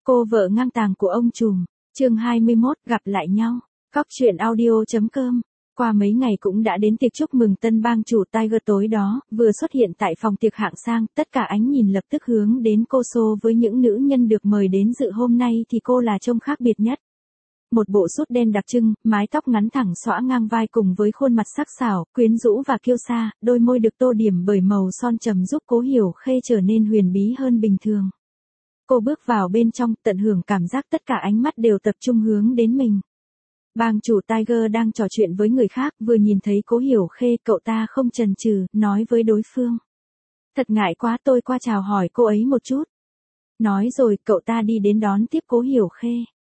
Cô vợ ngang tàng của ông trùm. Chương 21, gặp lại nhau. Cóc truyện audio.com. Qua mấy ngày cũng đã đến tiệc chúc mừng tân bang chủ Tiger tối đó, vừa xuất hiện tại phòng tiệc hạng sang, tất cả ánh nhìn lập tức hướng đến cô Sô. Với những nữ nhân được mời đến dự hôm nay thì cô là trông khác biệt nhất. Một bộ sút đen đặc trưng, mái tóc ngắn thẳng xõa ngang vai cùng với khuôn mặt sắc sảo, quyến rũ và kiêu sa, đôi môi được tô điểm bởi màu son trầm giúp Cố Hiểu Khê trở nên huyền bí hơn bình thường. Cô bước vào bên trong, tận hưởng cảm giác tất cả ánh mắt đều tập trung hướng đến mình. Bang chủ Tiger đang trò chuyện với người khác, vừa nhìn thấy Cố Hiểu Khê, cậu ta không chần chừ, nói với đối phương. Thật ngại quá, tôi qua chào hỏi cô ấy một chút. Nói rồi, cậu ta đi đến đón tiếp Cố Hiểu Khê.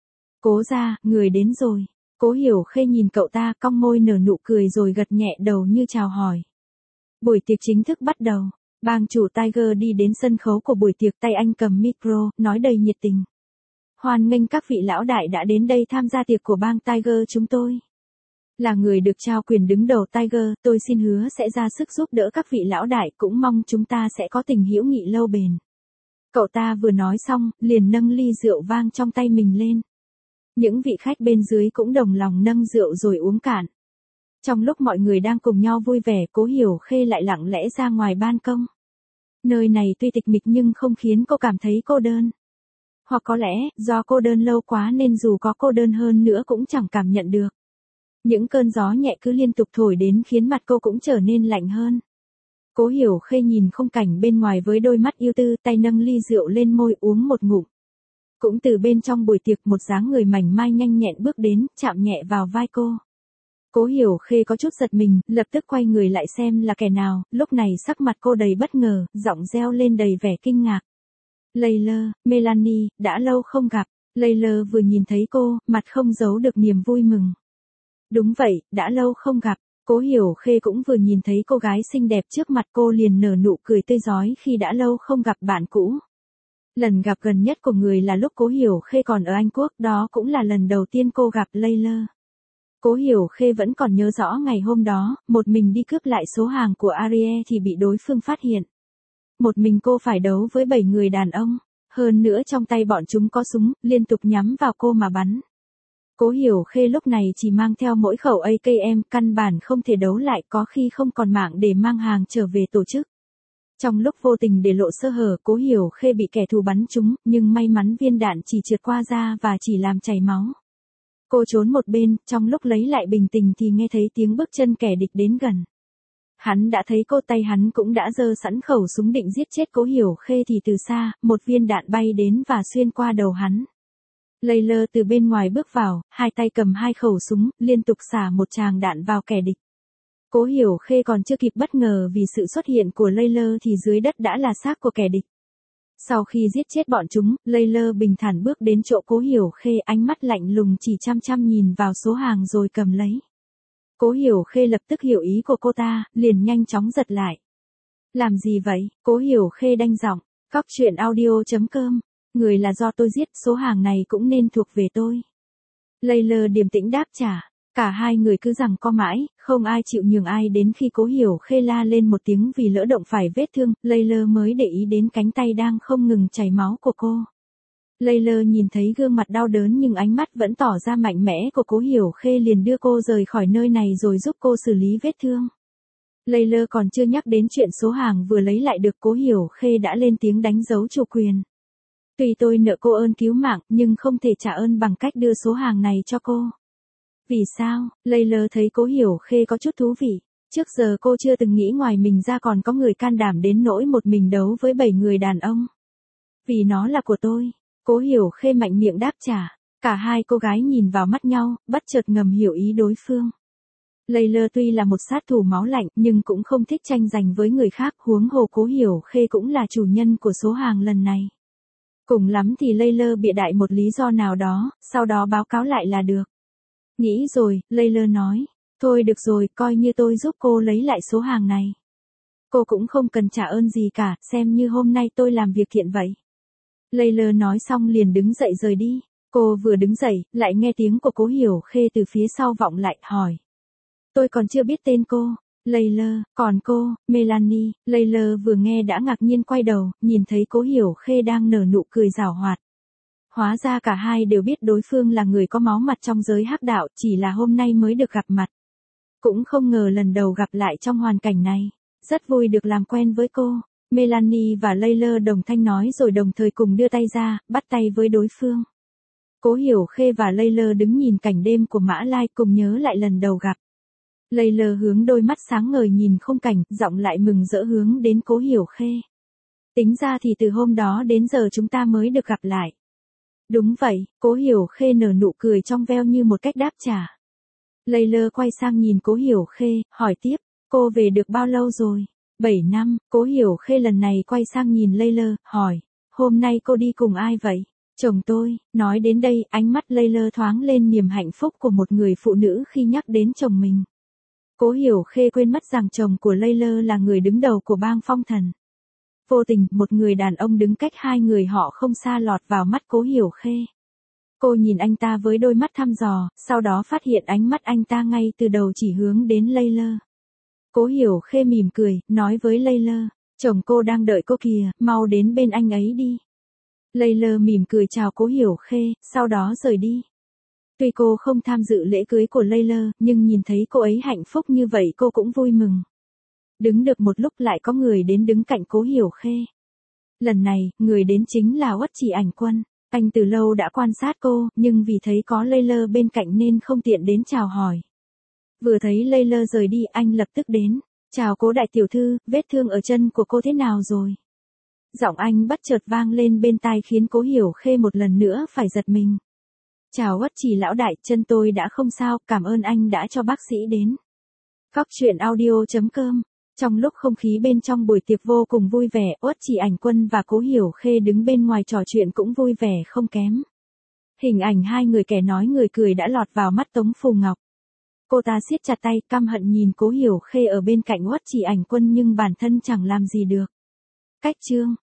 Cố gia, người đến rồi. Cố Hiểu Khê nhìn cậu ta, cong môi nở nụ cười rồi gật nhẹ đầu như chào hỏi. Buổi tiệc chính thức bắt đầu. Bang chủ Tiger đi đến sân khấu của buổi tiệc, tay anh cầm micro, nói đầy nhiệt tình. Hoan nghênh các vị lão đại đã đến đây tham gia tiệc của bang Tiger chúng tôi. Là người được trao quyền đứng đầu Tiger, tôi xin hứa sẽ ra sức giúp đỡ các vị lão đại, cũng mong chúng ta sẽ có tình hữu nghị lâu bền. Cậu ta vừa nói xong, liền nâng ly rượu vang trong tay mình lên. Những vị khách bên dưới cũng đồng lòng nâng rượu rồi uống cạn. Trong lúc mọi người đang cùng nhau vui vẻ, Cố Hiểu Khê lại lặng lẽ ra ngoài ban công. Nơi này tuy tịch mịch nhưng không khiến cô cảm thấy cô đơn. Hoặc có lẽ, do cô đơn lâu quá nên dù có cô đơn hơn nữa cũng chẳng cảm nhận được. Những cơn gió nhẹ cứ liên tục thổi đến khiến mặt cô cũng trở nên lạnh hơn. Cố Hiểu Khê nhìn khung cảnh bên ngoài với đôi mắt yêu tư, tay nâng ly rượu lên môi uống một ngụm. Cũng từ bên trong buổi tiệc, một dáng người mảnh mai nhanh nhẹn bước đến, chạm nhẹ vào vai cô. Cố Hiểu Khê có chút giật mình, lập tức quay người lại xem là kẻ nào, lúc này sắc mặt cô đầy bất ngờ, giọng reo lên đầy vẻ kinh ngạc. Layla, Melanie, đã lâu không gặp. Layla vừa nhìn thấy cô, mặt không giấu được niềm vui mừng. Đúng vậy, đã lâu không gặp. Cố Hiểu Khê cũng vừa nhìn thấy cô gái xinh đẹp trước mặt cô liền nở nụ cười tươi rói khi đã lâu không gặp bạn cũ. Lần gặp gần nhất của người là lúc Cố Hiểu Khê còn ở Anh Quốc, đó cũng là lần đầu tiên cô gặp Layla. Cố Hiểu Khê vẫn còn nhớ rõ ngày hôm đó, một mình đi cướp lại số hàng của Ariel thì bị đối phương phát hiện. Một mình cô phải đấu với 7 người đàn ông, hơn nữa trong tay bọn chúng có súng, liên tục nhắm vào cô mà bắn. Cố Hiểu Khê lúc này chỉ mang theo mỗi khẩu AKM, căn bản không thể đấu lại, có khi không còn mạng để mang hàng trở về tổ chức. Trong lúc vô tình để lộ sơ hở, Cố Hiểu Khê bị kẻ thù bắn trúng, nhưng may mắn viên đạn chỉ trượt qua da và chỉ làm chảy máu. Cô trốn một bên, trong lúc lấy lại bình tĩnh thì nghe thấy tiếng bước chân kẻ địch đến gần. Hắn đã thấy cô, tay hắn cũng đã giơ sẵn khẩu súng định giết chết Cố Hiểu Khê thì từ xa, một viên đạn bay đến và xuyên qua đầu hắn. Layla từ bên ngoài bước vào, hai tay cầm hai khẩu súng, liên tục xả một tràng đạn vào kẻ địch. Cố Hiểu Khê còn chưa kịp bất ngờ vì sự xuất hiện của Layla thì dưới đất đã là xác của kẻ địch. Sau khi giết chết bọn chúng, Layla bình thản bước đến chỗ Cố Hiểu Khê, ánh mắt lạnh lùng chỉ chăm chăm nhìn vào số hàng rồi cầm lấy. Cố Hiểu Khê lập tức hiểu ý của cô ta, liền nhanh chóng giật lại. Làm gì vậy? Cố Hiểu Khê đanh giọng. Cóc truyện audio.com. Người là do tôi giết, số hàng này cũng nên thuộc về tôi. Layla điềm tĩnh đáp trả. Cả hai người cứ giằng co mãi, không ai chịu nhường ai, đến khi Cố Hiểu Khê la lên một tiếng vì lỡ động phải vết thương, Layla mới để ý đến cánh tay đang không ngừng chảy máu của cô. Layla nhìn thấy gương mặt đau đớn nhưng ánh mắt vẫn tỏ ra mạnh mẽ của Cố Hiểu Khê, liền đưa cô rời khỏi nơi này rồi giúp cô xử lý vết thương. Layla còn chưa nhắc đến chuyện số hàng vừa lấy lại được, Cố Hiểu Khê đã lên tiếng đánh dấu chủ quyền. Tuy tôi nợ cô ơn cứu mạng, nhưng không thể trả ơn bằng cách đưa số hàng này cho cô. Vì sao? Layla thấy Cố Hiểu Khê có chút thú vị. Trước giờ cô chưa từng nghĩ ngoài mình ra còn có người can đảm đến nỗi một mình đấu với 7 người đàn ông. Vì nó là của tôi. Cố Hiểu Khê mạnh miệng đáp trả. Cả hai cô gái nhìn vào mắt nhau, bất chợt ngầm hiểu ý đối phương. Layla tuy là một sát thủ máu lạnh nhưng cũng không thích tranh giành với người khác, huống hồ Cố Hiểu Khê cũng là chủ nhân của số hàng lần này. Cùng lắm thì Layla bịa đại một lý do nào đó, sau đó báo cáo lại là được. Nghĩ rồi, Layla nói. Thôi được rồi, coi như tôi giúp cô lấy lại số hàng này. Cô cũng không cần trả ơn gì cả, xem như hôm nay tôi làm việc thiện vậy. Layla nói xong liền đứng dậy rời đi. Cô vừa đứng dậy, lại nghe tiếng của Cố Hiểu Khê từ phía sau vọng lại, hỏi. Tôi còn chưa biết tên cô. Layla, còn cô, Melanie. Layla vừa nghe đã ngạc nhiên quay đầu, nhìn thấy Cố Hiểu Khê đang nở nụ cười giảo hoạt. Hóa ra cả hai đều biết đối phương là người có máu mặt trong giới hắc đạo, chỉ là hôm nay mới được gặp mặt. Cũng không ngờ lần đầu gặp lại trong hoàn cảnh này. Rất vui được làm quen với cô. Melanie và Layla đồng thanh nói rồi đồng thời cùng đưa tay ra, bắt tay với đối phương. Cố Hiểu Khê và Layla đứng nhìn cảnh đêm của Mã Lai cùng nhớ lại lần đầu gặp. Layla hướng đôi mắt sáng ngời nhìn khung cảnh, giọng lại mừng rỡ hướng đến Cố Hiểu Khê. Tính ra thì từ hôm đó đến giờ chúng ta mới được gặp lại. Đúng vậy, Cố Hiểu Khê nở nụ cười trong veo như một cách đáp trả. Layla quay sang nhìn Cố Hiểu Khê, hỏi tiếp, cô về được bao lâu rồi? 7 năm, Cố Hiểu Khê lần này quay sang nhìn Layla, hỏi, hôm nay cô đi cùng ai vậy? Chồng tôi. Nói đến đây, ánh mắt Layla thoáng lên niềm hạnh phúc của một người phụ nữ khi nhắc đến chồng mình. Cố Hiểu Khê quên mất rằng chồng của Layla là người đứng đầu của bang Phong Thần. Vô tình, một người đàn ông đứng cách hai người họ không xa lọt vào mắt Cố Hiểu Khê. Cô nhìn anh ta với đôi mắt thăm dò, sau đó phát hiện ánh mắt anh ta ngay từ đầu chỉ hướng đến Layla. Cố Hiểu Khê mỉm cười, nói với Layla, chồng cô đang đợi cô kìa, mau đến bên anh ấy đi. Layla mỉm cười chào Cố Hiểu Khê, sau đó rời đi. Tuy cô không tham dự lễ cưới của Layla, nhưng nhìn thấy cô ấy hạnh phúc như vậy cô cũng vui mừng. Đứng được một lúc lại có người đến đứng cạnh Cố Hiểu Khê. Lần này, người đến chính là Uất Chỉ Ảnh Quân. Anh từ lâu đã quan sát cô, nhưng vì thấy có Layla bên cạnh nên không tiện đến chào hỏi. Vừa thấy Layla rời đi, anh lập tức đến. Chào Cố đại tiểu thư, vết thương ở chân của cô thế nào rồi? Giọng anh bất chợt vang lên bên tai khiến Cố Hiểu Khê một lần nữa phải giật mình. Chào Uất Chỉ lão đại, chân tôi đã không sao, cảm ơn anh đã cho bác sĩ đến. Góc truyện audio.com. Trong lúc không khí bên trong buổi tiệc vô cùng vui vẻ, Uất Chỉ Ảnh Quân và Cố Hiểu Khê đứng bên ngoài trò chuyện cũng vui vẻ không kém. Hình ảnh hai người kẻ nói người cười đã lọt vào mắt Tống Phù Ngọc. Cô ta siết chặt tay, căm hận nhìn Cố Hiểu Khê ở bên cạnh Uất Chỉ Ảnh Quân nhưng bản thân chẳng làm gì được. Cách chương